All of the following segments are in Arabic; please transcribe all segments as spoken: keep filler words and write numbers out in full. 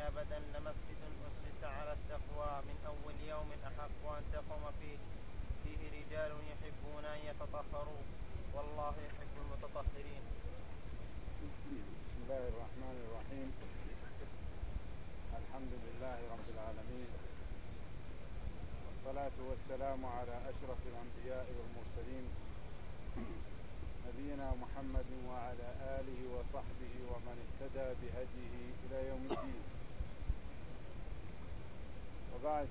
أبدا لمسجد أسس على التقوى من أول يوم أحق أن تقوم فيه فيه رجال يحبون أن يتطهروا والله يحب المتطهرين. بسم الله الرحمن الرحيم. الحمد لله رب العالمين، والصلاة والسلام على أشرف الأنبياء والمرسلين نبينا محمد وعلى آله وصحبه ومن اهتدى بهديه إلى يوم الدين. وبعد،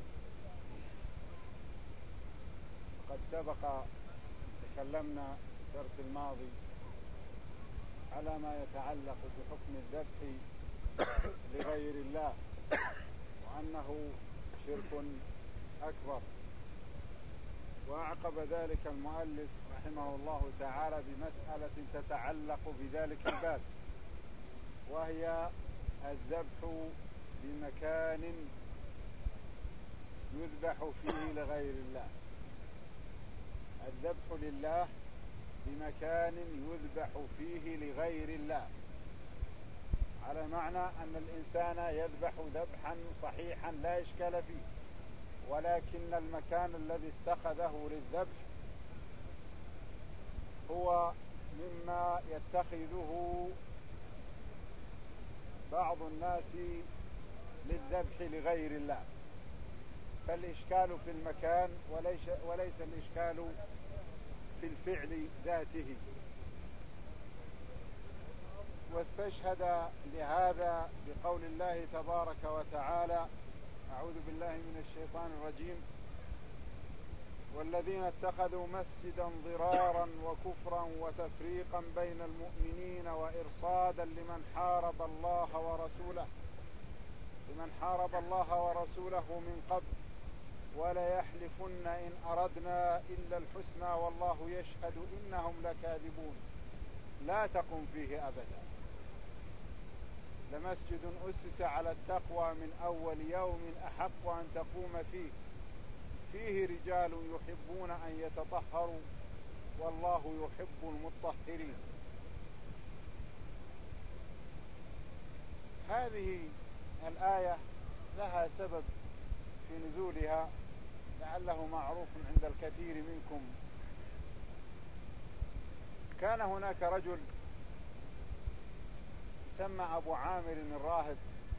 قد سبق تكلمنا في الدرس الماضي على ما يتعلق بحكم الذبح لغير الله، وأنه شرك أكبر. وأعقب ذلك المؤلف رحمه الله تعالى بمسألة تتعلق بذلك الباب، وهي الذبح بمكان يذبح فيه لغير الله. الذبح لله بمكان يذبح فيه لغير الله، على معنى أن الإنسان يذبح ذبحا صحيحا لا إشكال فيه، ولكن المكان الذي اتخذه للذبح هو مما يتخذه بعض الناس للذبح لغير الله، فالإشكال في المكان وليس, وليس الإشكال في الفعل ذاته. واستشهد لهذا بقول الله تبارك وتعالى: أعوذ بالله من الشيطان الرجيم: والذين اتخذوا مسجدا ضرارا وكفرا وتفريقا بين المؤمنين وإرصادا لمن حارب الله ورسوله لمن حارب الله ورسوله من قبل وليحلفن إن أردنا إلا الحسنى والله يشهد إنهم لكاذبون لا تقم فيه أبدا. لمسجد أسس على التقوى من أول يوم أحق أن تقوم فيه فيه رجال يحبون أن يتطهروا والله يحب المطهرين. هذه الآية لها سبب في نزولها لعله معروف عند الكثير منكم. كان هناك رجل سمى أبو عامر الراهب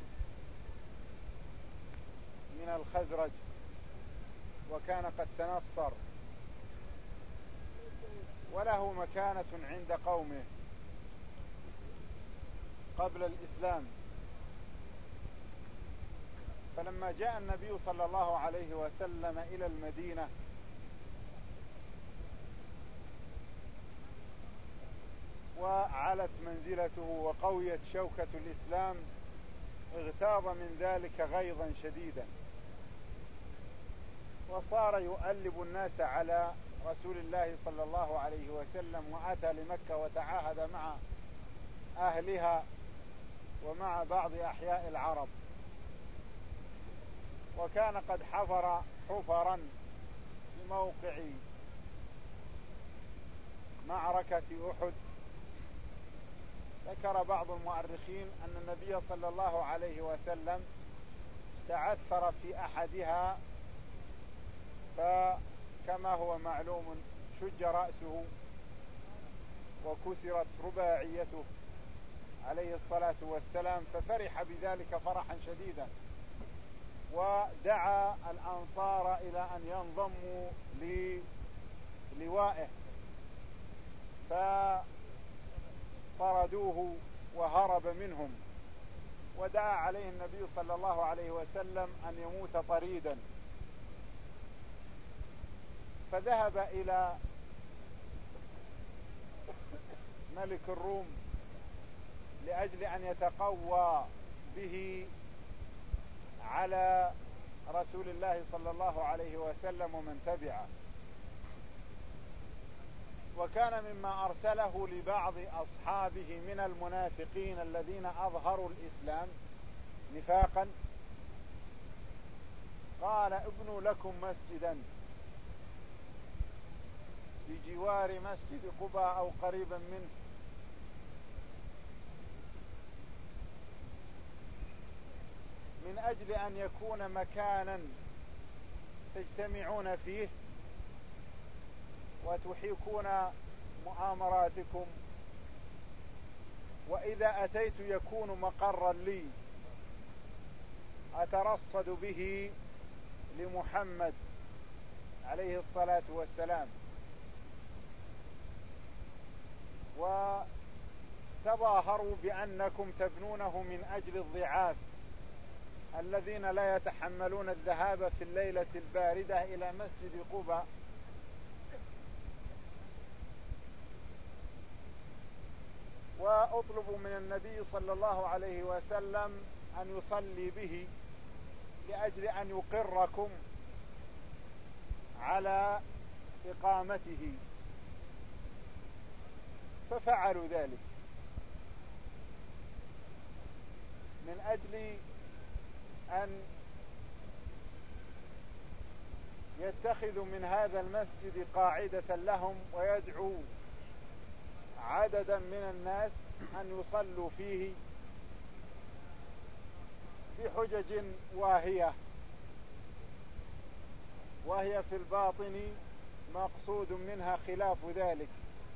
من الخزرج، وكان قد تنصر وله مكانة عند قومه قبل الإسلام. فلما جاء النبي صلى الله عليه وسلم إلى المدينة وعلت منزلته وقويت شوكة الإسلام، اغتاظ من ذلك غيظا شديدا، وصار يؤلب الناس على رسول الله صلى الله عليه وسلم، وأتى لمكة وتعاهد مع أهلها ومع بعض أحياء العرب، وكان قد حفر حفرا في موقع معركة أحد. ذكر بعض المؤرخين أن النبي صلى الله عليه وسلم تعثر في أحدها، فكما هو معلوم شج رأسه وكسرت رباعيته عليه الصلاة والسلام، ففرح بذلك فرحا شديدا، ودعا الأنصار إلى أن ينضموا للوائه، فطردوه وهرب منهم، ودعا عليه النبي صلى الله عليه وسلم أن يموت طريدا. فذهب إلى ملك الروم لأجل أن يتقوى به على رسول الله صلى الله عليه وسلم ومن تبعه. وكان مما أرسله لبعض أصحابه من المنافقين الذين أظهروا الإسلام نفاقا، قال: ابنوا لكم مسجدا بجوار مسجد قباء أو قريبا منه، من أجل أن يكون مكانا تجتمعون فيه وتحيكون مؤامراتكم، وإذا أتيت يكون مقرا لي أترصد به لمحمد عليه الصلاة والسلام. وتظاهروا بأنكم تبنونه من أجل الضعاف الذين لا يتحملون الذهاب في الليلة الباردة إلى مسجد قباء. وأطلب من النبي صلى الله عليه وسلم أن يصلي به لأجل أن يقركم على إقامته، ففعلوا ذلك من أجل أن يتخذوا من هذا المسجد قاعدة لهم ويدعوا عددا من الناس أن يصلوا فيه بحجج واهية، وهي في الباطن مقصود منها خلاف ذلك.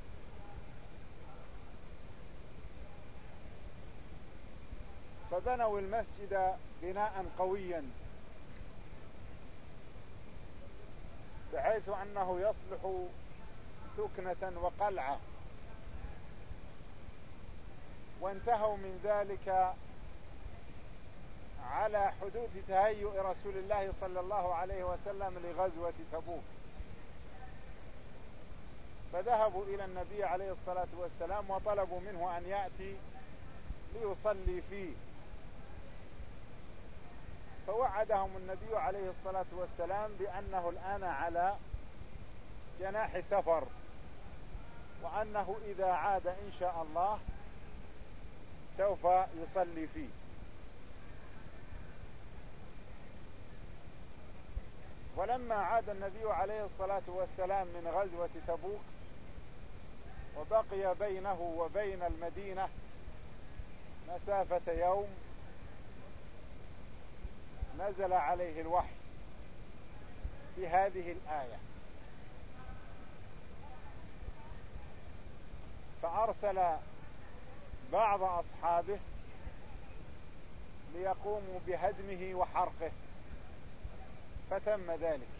فبنوا المسجد بناء قويا بحيث أنه يصلح سكنة وقلعة، وانتهوا من ذلك على حدوث تهيؤ رسول الله صلى الله عليه وسلم لغزوة تبوك، فذهبوا إلى النبي عليه الصلاة والسلام وطلبوا منه أن يأتي ليصلي فيه، فوعدهم النبي عليه الصلاة والسلام بأنه الآن على جناح سفر، وأنه إذا عاد إن شاء الله سوف يصلي فيه. ولما عاد النبي عليه الصلاة والسلام من غزوة تبوك وبقي بينه وبين المدينة مسافة يوم، نزل عليه الوحي بهذه الآية، فأرسل بعض أصحابه ليقوموا بهدمه وحرقه، فتم ذلك.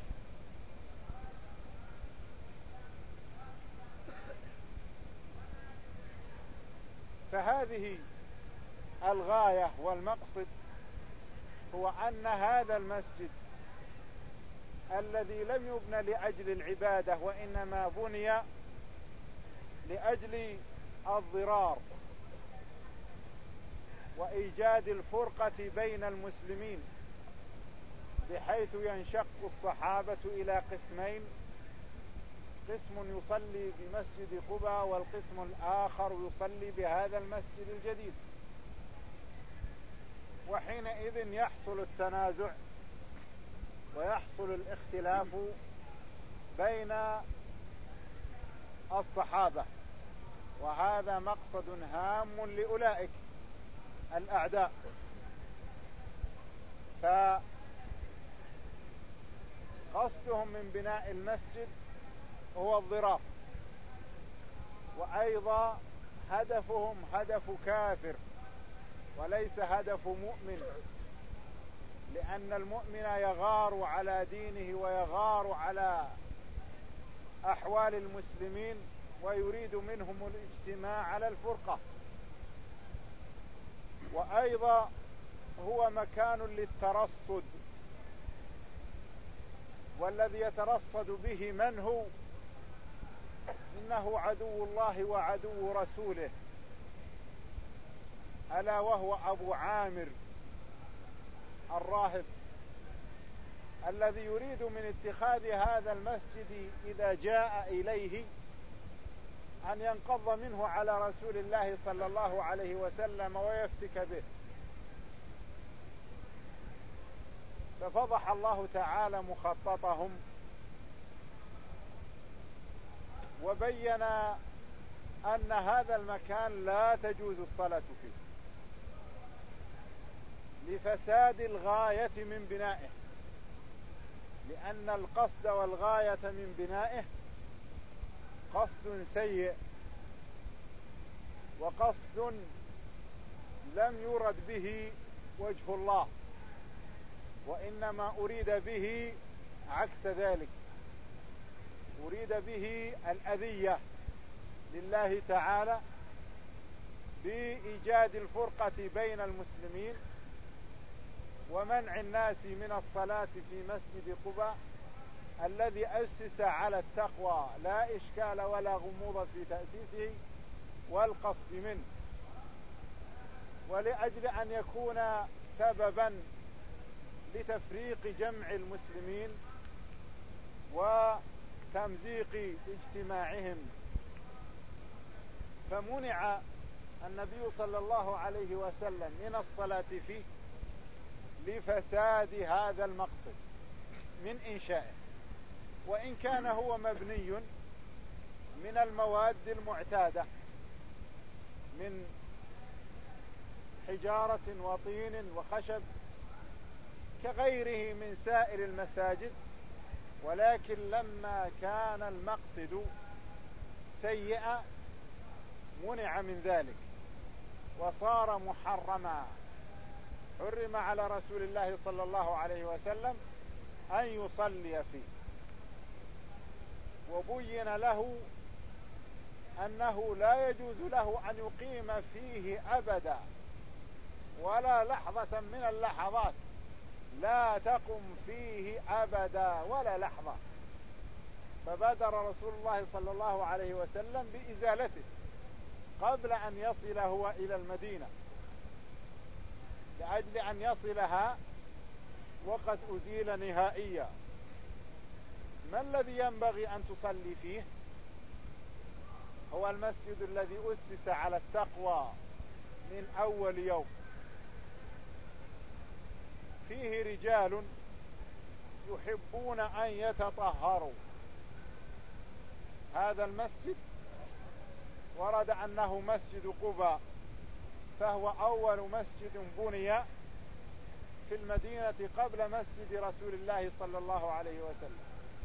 فهذه الغاية والمقصد هو أن هذا المسجد الذي لم يبنى لأجل العبادة وإنما بني لأجل الضرار وإيجاد الفرقة بين المسلمين، بحيث ينشق الصحابة إلى قسمين، قسم يصلي بمسجد قباء والقسم الآخر يصلي بهذا المسجد الجديد، وحينئذ يحصل التنازع ويحصل الاختلاف بين الصحابة، وهذا مقصد هام لأولئك الأعداء. فقصدهم من بناء المسجد هو الضرار، وأيضا هدفهم هدف كافر وليس هدف مؤمن، لأن المؤمن يغار على دينه ويغار على أحوال المسلمين ويريد منهم الاجتماع على الفرقة. وأيضا هو مكان للترصد، والذي يترصد به من هو؟ إنه عدو الله وعدو رسوله، ألا وهو أبو عامر الراهب، الذي يريد من اتخاذ هذا المسجد إذا جاء إليه أن ينقض منه على رسول الله صلى الله عليه وسلم ويفتك به. ففضح الله تعالى مخططهم وبين أن هذا المكان لا تجوز الصلاة فيه، لفساد الغاية من بنائه، لأن القصد والغاية من بنائه قصد سيء، وقصد لم يرد به وجه الله، وإنما أريد به عكس ذلك، أريد به الأذية لله تعالى بإيجاد الفرقة بين المسلمين ومنع الناس من الصلاة في مسجد قباء الذي أسس على التقوى، لا إشكال ولا غموض في تأسيسه والقصد منه، ولأجل أن يكون سببا لتفريق جمع المسلمين وتمزيق اجتماعهم، فمنع النبي صلى الله عليه وسلم من الصلاة فيه لفساد هذا المقصد من إنشائه، وإن كان هو مبني من المواد المعتادة من حجارة وطين وخشب كغيره من سائر المساجد، ولكن لما كان المقصد سيئا منع من ذلك وصار محرما، حرم على رسول الله صلى الله عليه وسلم أن يصلي فيه، وبين له أنه لا يجوز له أن يقيم فيه أبدا ولا لحظة من اللحظات، لا تقم فيه أبدا ولا لحظة، فبادر رسول الله صلى الله عليه وسلم بإزالته قبل أن يصل هو إلى المدينة، لأجل أن يصلها وقد أزيل نهائيا. ما الذي ينبغي أن تصلي فيه؟ هو المسجد الذي أسس على التقوى من أول يوم، فيه رجال يحبون أن يتطهروا. هذا المسجد ورد أنه مسجد قباء، فهو أول مسجد بني في المدينة قبل مسجد رسول الله صلى الله عليه وسلم،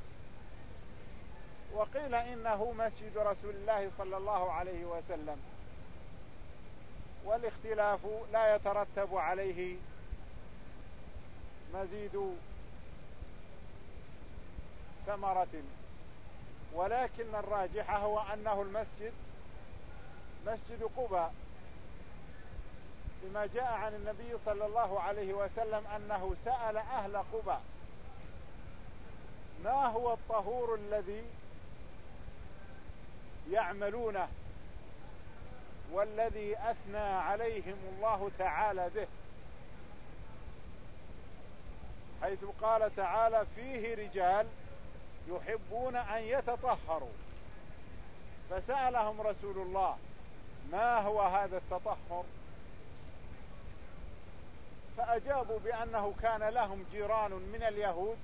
وقيل إنه مسجد رسول الله صلى الله عليه وسلم، والاختلاف لا يترتب عليه مزيد ثمرة، ولكن الراجح هو أنه المسجد مسجد قباء، لما جاء عن النبي صلى الله عليه وسلم أنه سأل أهل قباء ما هو الطهور الذي يعملونه والذي أثنى عليهم الله تعالى به، حيث قال تعالى فيه رجال يحبون أن يتطهروا، فسألهم رسول الله ما هو هذا التطهر، فأجابوا بأنه كان لهم جيران من اليهود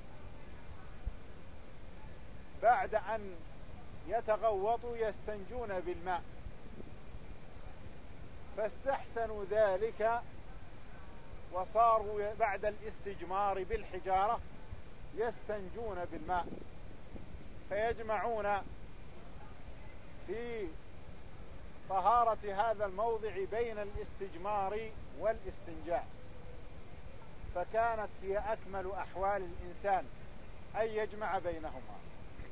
بعد أن يتغوطوا يستنجون بالماء، فاستحسنوا ذلك وصاروا بعد الاستجمار بالحجارة يستنجون بالماء، فيجمعون في طهارة هذا الموضع بين الاستجمار والاستنجاء، فكانت هي أكمل أحوال الإنسان أن يجمع بينهما.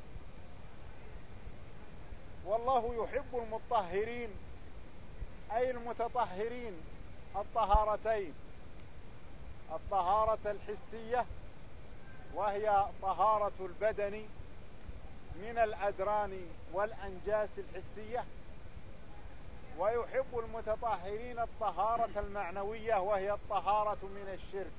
والله يحب المطهرين أي المتطهرين الطهارتين، الطهارة الحسية وهي طهارة البدن من الأدران والأنجاس الحسية، ويحب المتطهرين الطهارة المعنوية وهي الطهارة من الشرك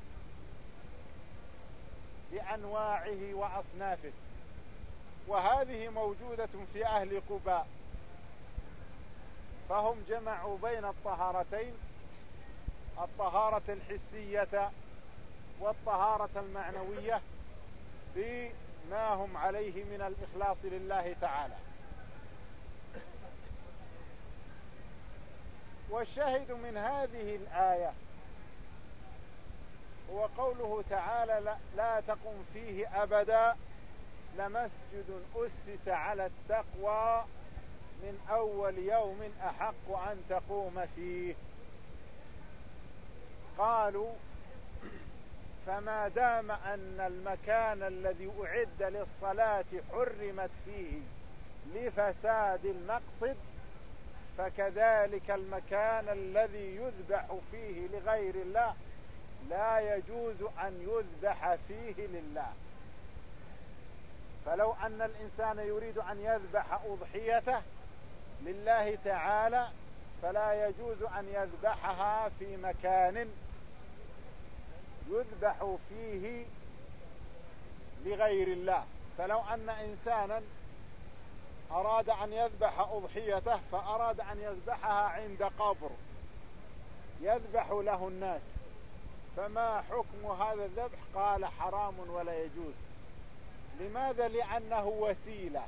بأنواعه وأصنافه، وهذه موجودة في أهل قباء، فهم جمعوا بين الطهارتين، الطهارة الحسية والطهارة المعنوية بما هم عليه من الإخلاص لله تعالى. والشاهد من هذه الآية هو قوله تعالى لا, لا تقم فيه أبدا لمسجد أسس على التقوى من أول يوم أحق أن تقوم فيه. قالوا فما دام أن المكان الذي أعد للصلاة حرمت فيه لفساد المقصد، فكذلك المكان الذي يذبح فيه لغير الله لا يجوز أن يذبح فيه لله. فلو أن الإنسان يريد أن يذبح أضحيته لله تعالى فلا يجوز أن يذبحها في مكان يذبح فيه لغير الله. فلو أن إنسانا أراد أن يذبح أضحيته فأراد أن يذبحها عند قبر يذبح له الناس، فما حكم هذا الذبح؟ قال حرام ولا يجوز. لماذا؟ لأنه وسيلة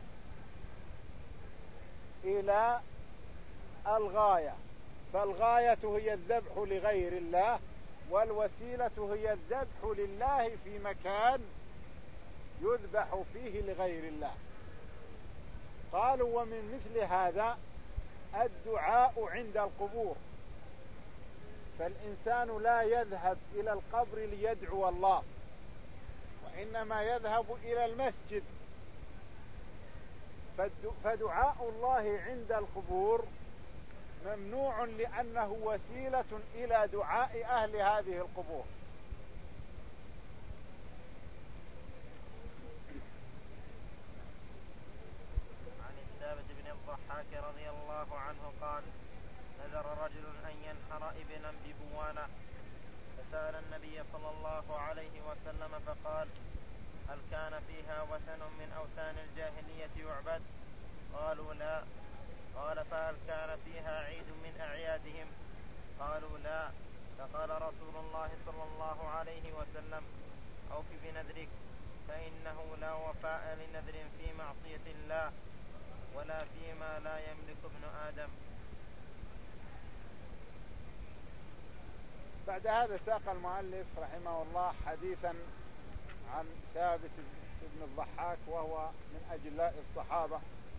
إلى الغاية، فالغاية هي الذبح لغير الله، والوسيلة هي الذبح لله في مكان يذبح فيه لغير الله. قالوا ومن مثل هذا الدعاء عند القبور، فالإنسان لا يذهب إلى القبر ليدعو الله، وإنما يذهب إلى المسجد، فدعاء الله عند القبور ممنوع لأنه وسيلة إلى دعاء أهل هذه القبور. عن الثابت بن الضحاك رضي الله عنه قال نذر رجل أن ينحر ابنا ببوانة، فسأل النبي صلى الله عليه وسلم فقال هل كان فيها وثن من أوثان الجاهلية يعبد؟ قالوا لا. قال فهل كان فيها عيد من أعيادهم؟ قالوا لا. فقال رسول الله صلى الله عليه وسلم أوف بنذرك، فإنه لا وفاء لنذر في معصية الله ولا فيما لا يملك ابن آدم. بعد هذا ساق المؤلف رحمه الله حديثا عن ثابت بن الضحاك وهو من أجلاء الصحابة.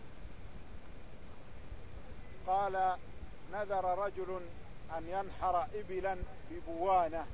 قال نذر رجل أن ينحر إبلا ببوانة،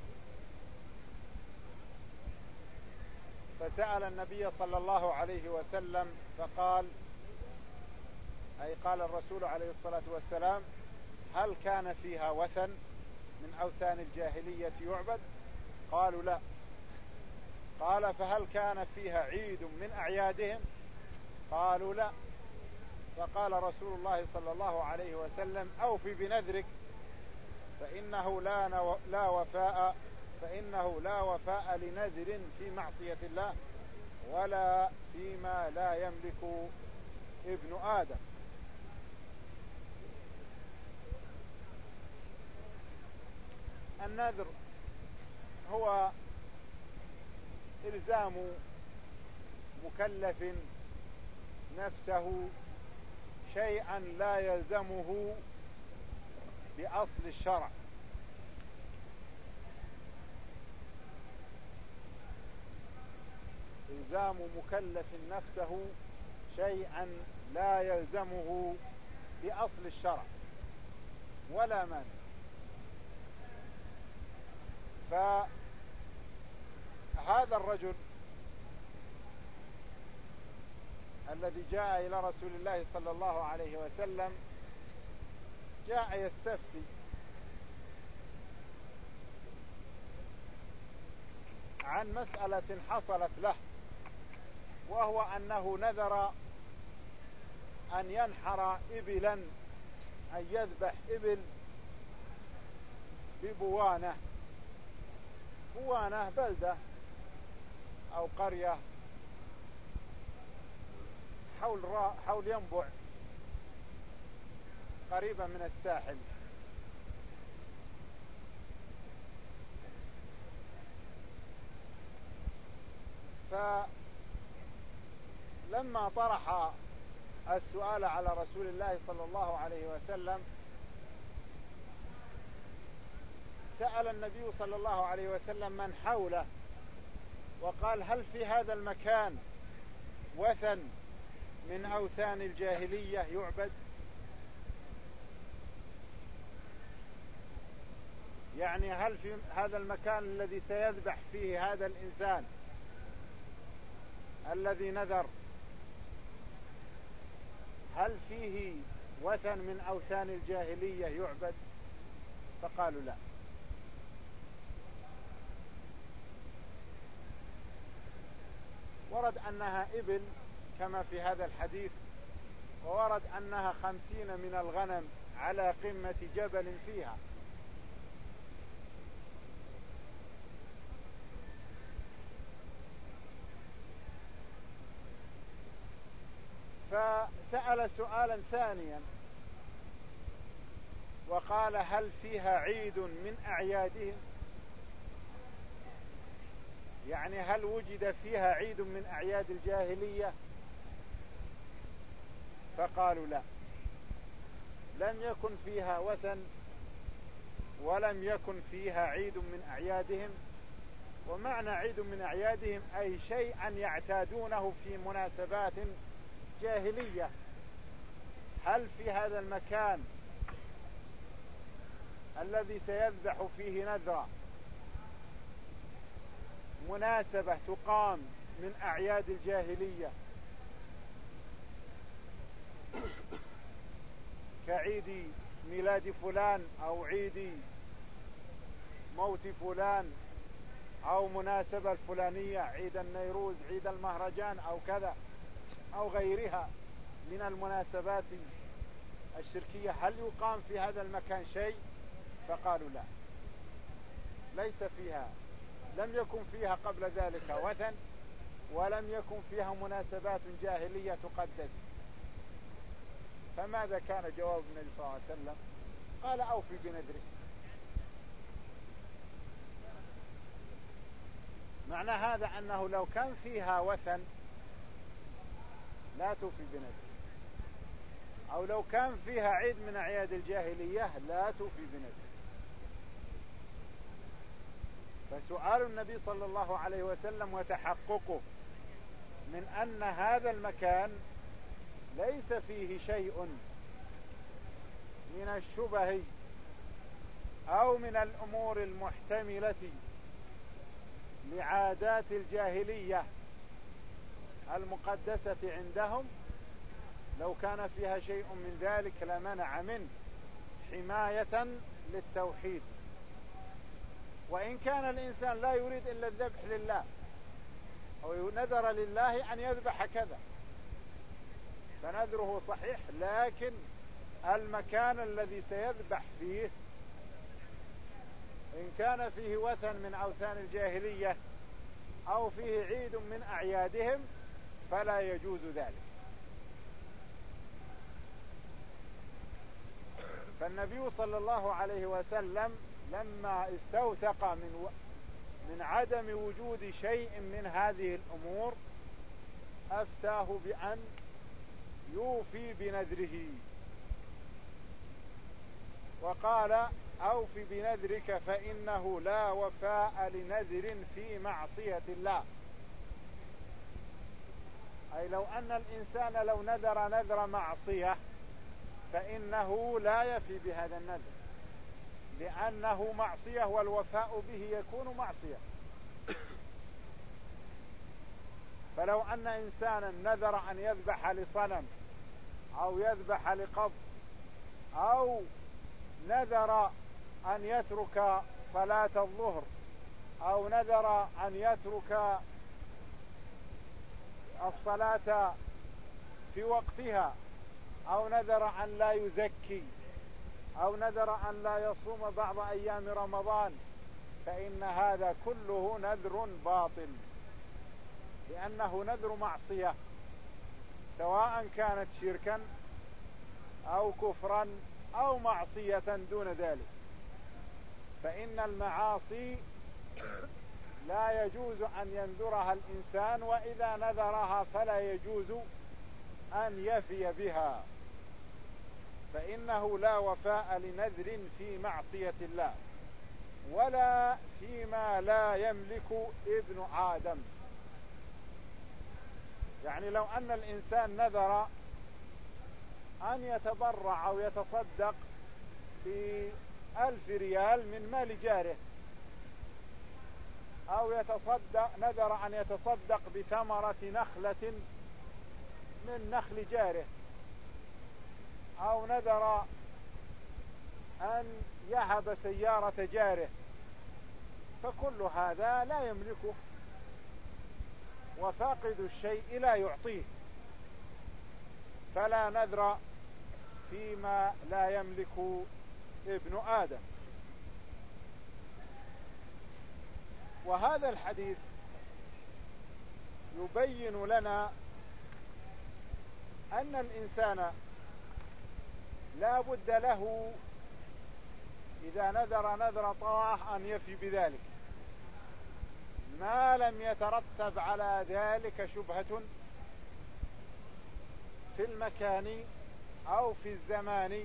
فسأل النبي صلى الله عليه وسلم فقال، أي قال الرسول عليه الصلاة والسلام هل كان فيها وثن من أوثان الجاهلية يعبد؟ قالوا لا. قال فهل كان فيها عيد من أعيادهم؟ قالوا لا. فقال رسول الله صلى الله عليه وسلم أوف بنذرك، فإنه لا, لا وفاء فإنه لا وفاء لنذر في معصية الله ولا فيما لا يملك ابن آدم. النذر هو إلزام مكلف نفسه شيئا لا يلزمه بأصل الشرع، إلزام مكلف نفسه شيئا لا يلزمه بأصل الشرع ولا مانع. فهذا الرجل الذي جاء إلى رسول الله صلى الله عليه وسلم جاء يستفتي عن مسألة حصلت له، وهو أنه نذر أن ينحر إبلا، أن يذبح إبل ببوانة. بوانة بلدة أو قرية حول, حول ينبع قريبة من الساحل. فلما طرح السؤال على رسول الله صلى الله عليه وسلم سأل النبي صلى الله عليه وسلم من حوله وقال: هل في هذا المكان وثن من أوثان الجاهلية يعبد؟ يعني هل في هذا المكان الذي سيذبح فيه هذا الإنسان الذي نذر هل فيه وثن من أوثان الجاهلية يعبد؟ فقالوا لا. ورد أنها إبل كما في هذا الحديث، وورد أنها خمسين من الغنم على قمة جبل فيها. فسأل سؤالا ثانيا وقال: هل فيها عيد من أعيادهم؟ يعني هل وجد فيها عيد من أعياد الجاهلية؟ فقالوا لا، لم يكن فيها وثن ولم يكن فيها عيد من أعيادهم. ومعنى عيد من أعيادهم أي شيئا يعتادونه في مناسبات جاهلية. هل في هذا المكان الذي سيذبح فيه نذرا مناسبة تقام من أعياد الجاهلية كعيد ميلاد فلان أو عيد موت فلان أو مناسبة الفلانية، عيد النيروز، عيد المهرجان أو كذا أو غيرها من المناسبات الشركية، هل يقام في هذا المكان شيء؟ فقالوا لا، ليس فيها، لم يكن فيها قبل ذلك وثن ولم يكن فيها مناسبات جاهلية تقدس. فماذا كان جواب النبي صلى الله عليه وسلم؟ قال: أوفي بنذرك. معنى هذا أنه لو كان فيها وثن لا توفي بنذرك، أو لو كان فيها عيد من أعياد الجاهلية لا توفي بنذرك. فسؤال النبي صلى الله عليه وسلم وتحققه من أن هذا المكان ليس فيه شيء من الشبه أو من الأمور المحتملة لعادات الجاهلية المقدسة عندهم، لو كان فيها شيء من ذلك لمنع منه حماية للتوحيد. وإن كان الإنسان لا يريد إلا الذبح لله أو نذر لله أن يذبح كذا فنذره صحيح، لكن المكان الذي سيذبح فيه إن كان فيه وثن من أوثان الجاهلية أو فيه عيد من أعيادهم فلا يجوز ذلك. فالنبي صلى الله عليه وسلم لما استوثق من و... من عدم وجود شيء من هذه الأمور أفتاه بأن يوفي بنذره، وقال: أوف بنذرك فإنه لا وفاء لنذر في معصية الله. أي لو أن الإنسان لو نذر نذر معصية فإنه لا يفي بهذا النذر، لأنه معصية والوفاء به يكون معصية. فلو أن إنسانا نذر أن يذبح لصنم أو يذبح لقبر أو نذر أن يترك صلاة الظهر أو نذر أن يترك الصلاة في وقتها أو نذر أن لا يزكي أو نذر أن لا يصوم بعض أيام رمضان، فإن هذا كله نذر باطل، لأنه نذر معصية، سواء كانت شركا أو كفرا أو معصية دون ذلك. فإن المعاصي لا يجوز أن ينذرها الإنسان، وإذا نذرها فلا يجوز أن يفي بها، فإنه لا وفاء لنذر في معصية الله. ولا فيما لا يملك ابن آدم. يعني لو أن الإنسان نذر أن يتبرع أو يتصدق بألف ريال من مال جاره، أو يتصدق نذر أن يتصدق بثمرة نخلة من نخل جاره، أو نذر أن يهب سيارة جاره، فكل هذا لا يملكه، وفاقد الشيء لا يعطيه، فلا نذر فيما لا يملك ابن آدم. وهذا الحديث يبين لنا أن الإنسان لا بد له إذا نذر نذر طاعة أن يفي بذلك، ما لم يترتب على ذلك شبهة في المكان أو في الزمان.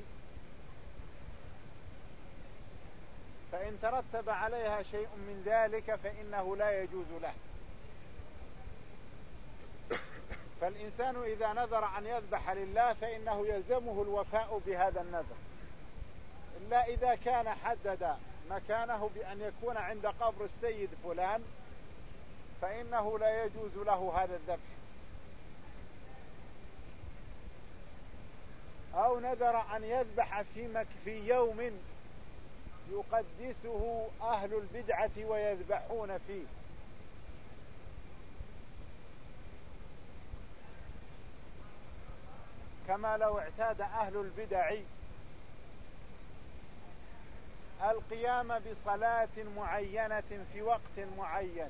فإن ترتب عليها شيء من ذلك فإنه لا يجوز له. فالإنسان إذا نذر أن يذبح لله فإنه يلزمه الوفاء بهذا النذر، إلا إذا كان حدد مكانه بأن يكون عند قبر السيد فلان فإنه لا يجوز له هذا الذبح. أو نذر أن يذبح في, مك في يوم يقدسه أهل البدعة ويذبحون فيه، كما لو اعتاد أهل البدع القيام بصلاة معينة في وقت معين،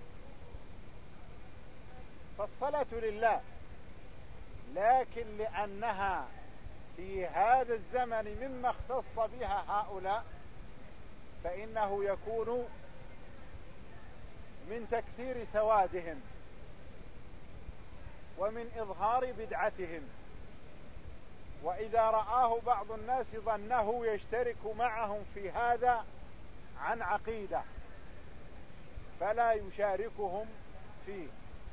فالصلاة لله، لكن لأنها في هذا الزمن مما اختص بها هؤلاء فإنه يكون من تكثير سوادهم ومن إظهار بدعتهم. وإذا رآه بعض الناس ظنه يشترك معهم في هذا عن عقيدة فلا يشاركهم فيه.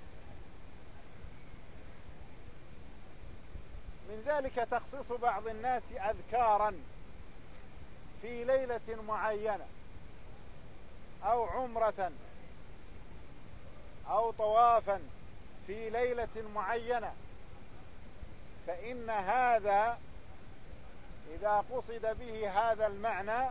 من ذلك تخصيص بعض الناس أذكارا في ليلة معينة، أو عمرة، أو طوافا في ليلة معينة، فإن هذا إذا قصد به هذا المعنى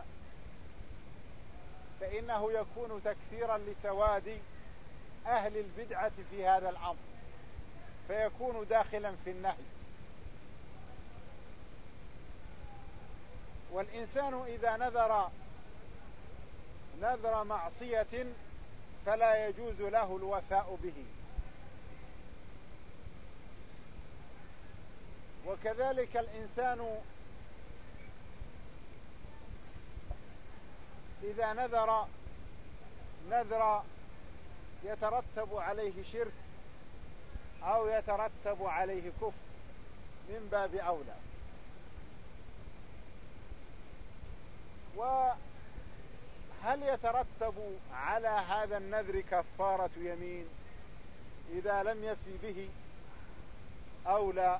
فإنه يكون تكثيرا لسواد أهل البدعة في هذا الأمر، فيكون داخلا في النهي. والإنسان إذا نذر نذر معصية فلا يجوز له الوفاء به. وكذلك الإنسان إذا نذر نذر يترتب عليه شرك أو يترتب عليه كفر من باب أولى. وهل يترتب على هذا النذر كفارة يمين إذا لم يفي به أو لا؟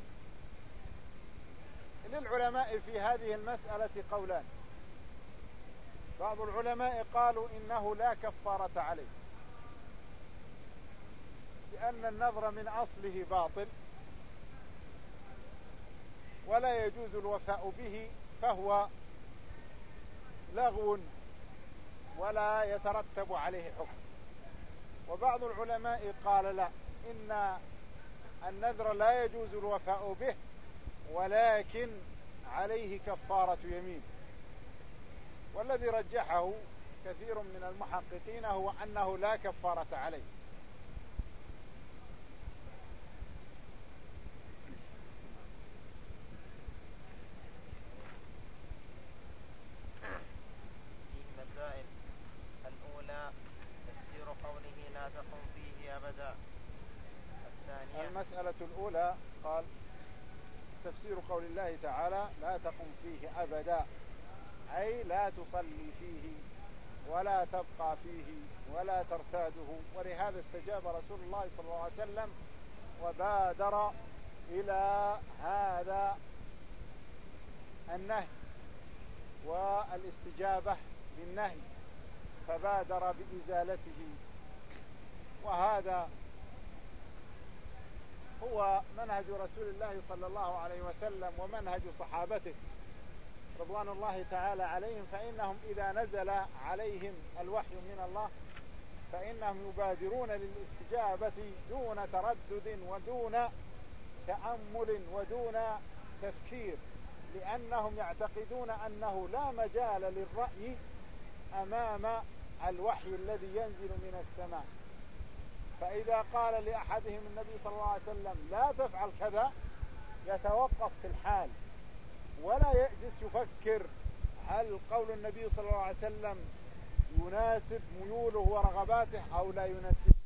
للعلماء في هذه المسألة قولان. بعض العلماء قالوا إنه لا كفارة عليه، لأن النذر من أصله باطل ولا يجوز الوفاء به، فهو لغو ولا يترتب عليه حكم. وبعض العلماء قال لا، إن النذر لا يجوز الوفاء به ولكن عليه كفارة يمين. والذي رجحه كثير من المحققين هو أنه لا كفارة عليه. فيه مسائل. الأولى تفسير قوله لا تقم فيه أبدا. الثانية المسألة الأولى قال تفسير قول الله تعالى لا تقم فيه أبدا، أي لا تصلي فيه ولا تبقى فيه ولا ترتاده. ولهذا استجاب رسول الله صلى الله عليه وسلم وبادر إلى هذا النهي والاستجابة للنهي، فبادر بإزالته. وهذا هو منهج رسول الله صلى الله عليه وسلم ومنهج صحابته رضوان الله تعالى عليهم، فإنهم إذا نزل عليهم الوحي من الله فإنهم يبادرون للاستجابة دون تردد ودون تأمل ودون تفكير، لأنهم يعتقدون أنه لا مجال للرأي أمام الوحي الذي ينزل من السماء. فإذا قال لأحدهم النبي صلى الله عليه وسلم لا تفعل كذا يتوقف في الحال ولا يجلس يفكر هل قول النبي صلى الله عليه وسلم يناسب ميوله ورغباته أو لا يناسب.